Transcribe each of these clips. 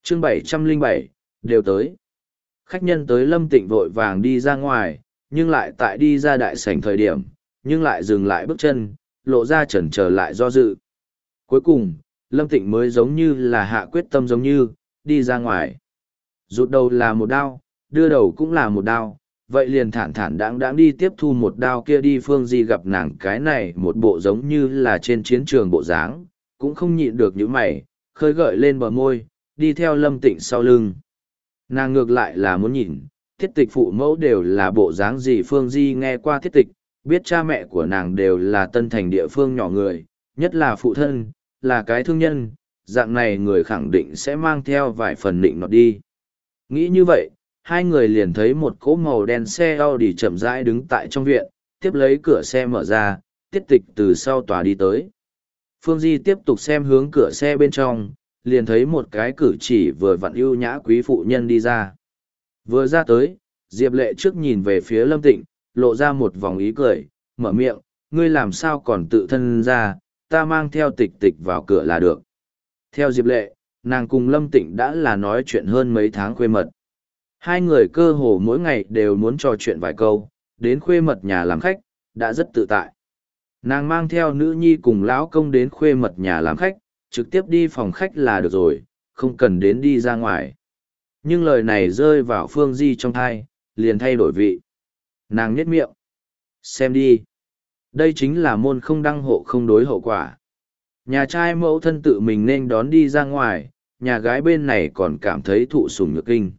chương 707, đều tới. Khách nhân tới Lâm Tịnh vội vàng đi ra ngoài, nhưng lại tại đi ra đại sảnh thời điểm, nhưng lại dừng lại bước chân, lộ ra chần chờ lại do dự. Cuối cùng, Lâm Tịnh mới giống như là hạ quyết tâm giống như, đi ra ngoài. Rụt đầu là một đao, đưa đầu cũng là một đao, vậy liền thản thản đáng đi tiếp thu một đao kia đi. Phương Di gặp nàng cái này một bộ giống như là trên chiến trường bộ dáng, cũng không nhịn được những mày, khơi gợi lên bờ môi, đi theo Lâm Tịnh sau lưng. Nàng ngược lại là muốn nhìn, thiết tịch phụ mẫu đều là bộ dáng gì. Phương Di nghe qua thiết tịch, biết cha mẹ của nàng đều là tân thành địa phương nhỏ người, nhất là phụ thân, là cái thương nhân, dạng này người khẳng định sẽ mang theo vài phần định nọt đi. Nghĩ như vậy, hai người liền thấy một cỗ màu đen xe Audi chậm rãi đứng tại trong viện, tiếp lấy cửa xe mở ra, tiết tịch từ sau tòa đi tới. Phương Di tiếp tục xem hướng cửa xe bên trong, liền thấy một cái cử chỉ vừa vặn ưu nhã quý phụ nhân đi ra. Vừa ra tới, Diệp Lệ trước nhìn về phía Lâm Tịnh, lộ ra một vòng ý cười, mở miệng, ngươi làm sao còn tự thân ra, ta mang theo tịch tịch vào cửa là được. Theo Diệp Lệ, nàng cùng Lâm Tịnh đã là nói chuyện hơn mấy tháng khuê mật. Hai người cơ hồ mỗi ngày đều muốn trò chuyện vài câu, đến khuê mật nhà làm khách, đã rất tự tại. Nàng mang theo nữ nhi cùng lão công đến khuê mật nhà làm khách, trực tiếp đi phòng khách là được rồi, không cần đến đi ra ngoài. Nhưng lời này rơi vào Phương Di trong thai, liền thay đổi vị. Nàng nhếch miệng. Xem đi. Đây chính là môn không đăng hộ không đối hậu quả. Nhà trai mẫu thân tự mình nên đón đi ra ngoài, nhà gái bên này còn cảm thấy thụ sủng nhược kinh.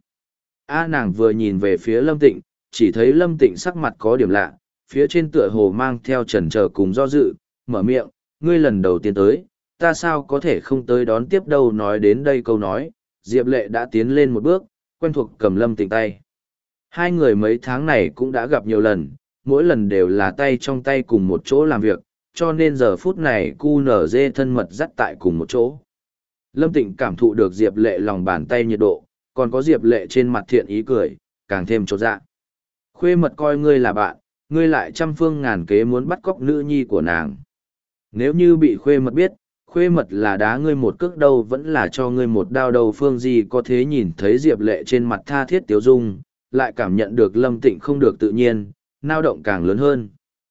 Nàng vừa nhìn về phía Lâm Tịnh, chỉ thấy Lâm Tịnh sắc mặt có điểm lạ, phía trên tựa hồ mang theo chần chờ cùng do dự, mở miệng, ngươi lần đầu tiên tới, ta sao có thể không tới đón tiếp đâu. Nói đến đây câu nói, Diệp Lệ đã tiến lên một bước, quen thuộc cầm Lâm Tịnh tay. Hai người mấy tháng này cũng đã gặp nhiều lần, mỗi lần đều là tay trong tay cùng một chỗ làm việc, cho nên giờ phút này QNZ thân mật dắt tại cùng một chỗ. Lâm Tịnh cảm thụ được Diệp Lệ lòng bàn tay nhiệt độ, còn có Diệp Lệ trên mặt thiện ý cười, càng thêm chột dạ. Khuê mật coi ngươi là bạn, ngươi lại trăm phương ngàn kế muốn bắt cóc nữ nhi của nàng. Nếu như bị khuê mật biết, khuê mật là đá ngươi một cước đâu vẫn là cho ngươi một đao đầu. Phương Di có thế nhìn thấy Diệp Lệ trên mặt tha thiết tiếu dung, lại cảm nhận được Lâm Tịnh không được tự nhiên, nao động càng lớn hơn.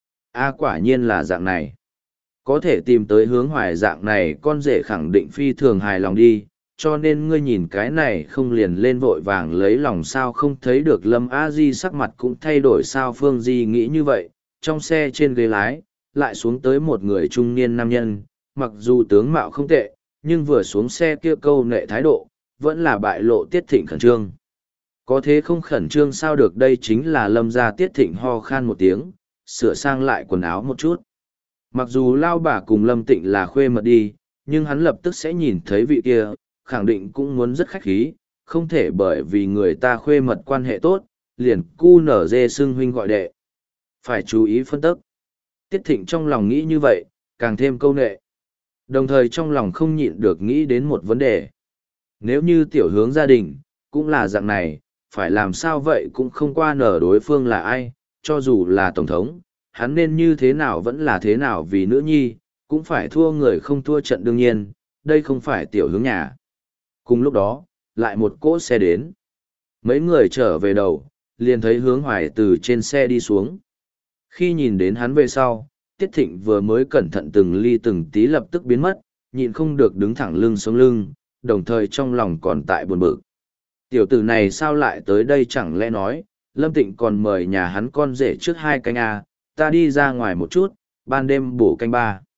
Quả nhiên là dạng này. Có thể tìm tới Hướng Hoài dạng này con rể khẳng định phi thường hài lòng đi, cho nên ngươi nhìn cái này không liền lên vội vàng lấy lòng sao. Không thấy được Lâm A Di sắc mặt cũng thay đổi sao. Phương Di nghĩ như vậy, trong xe trên ghế lái, lại xuống tới một người trung niên nam nhân, mặc dù tướng mạo không tệ, nhưng vừa xuống xe kia câu nệ thái độ, vẫn là bại lộ Tiết Thịnh khẩn trương. Có thế không khẩn trương sao được, đây chính là Lâm gia. Tiết Thịnh ho khan một tiếng, sửa sang lại quần áo một chút. Mặc dù lao bà cùng Lâm Tịnh là khuê mật đi, nhưng hắn lập tức sẽ nhìn thấy vị kia, khẳng định cũng muốn rất khách khí, không thể bởi vì người ta khuê mật quan hệ tốt, liền cu nở dê xưng huynh gọi đệ. Phải chú ý phân tức. Tiết Thịnh trong lòng nghĩ như vậy, càng thêm câu nệ. Đồng thời trong lòng không nhịn được nghĩ đến một vấn đề. Nếu như tiểu Hướng gia đình, cũng là dạng này, phải làm sao vậy cũng không qua nở đối phương là ai, cho dù là tổng thống, hắn nên như thế nào vẫn là thế nào vì nữ nhi, cũng phải thua người không thua trận. Đương nhiên, đây không phải tiểu Hướng nhà. Cùng lúc đó, lại một cỗ xe đến. Mấy người trở về đầu, liền thấy Hướng Hoài từ trên xe đi xuống. Khi nhìn đến hắn về sau, Tiết Thịnh vừa mới cẩn thận từng ly từng tí lập tức biến mất, nhịn không được đứng thẳng lưng sống lưng, đồng thời trong lòng còn tại buồn bực. Tiểu tử này sao lại tới đây, chẳng lẽ nói, Lâm Tịnh còn mời nhà hắn con rể trước 2 canh à, ta đi ra ngoài một chút, ban đêm bổ canh 3.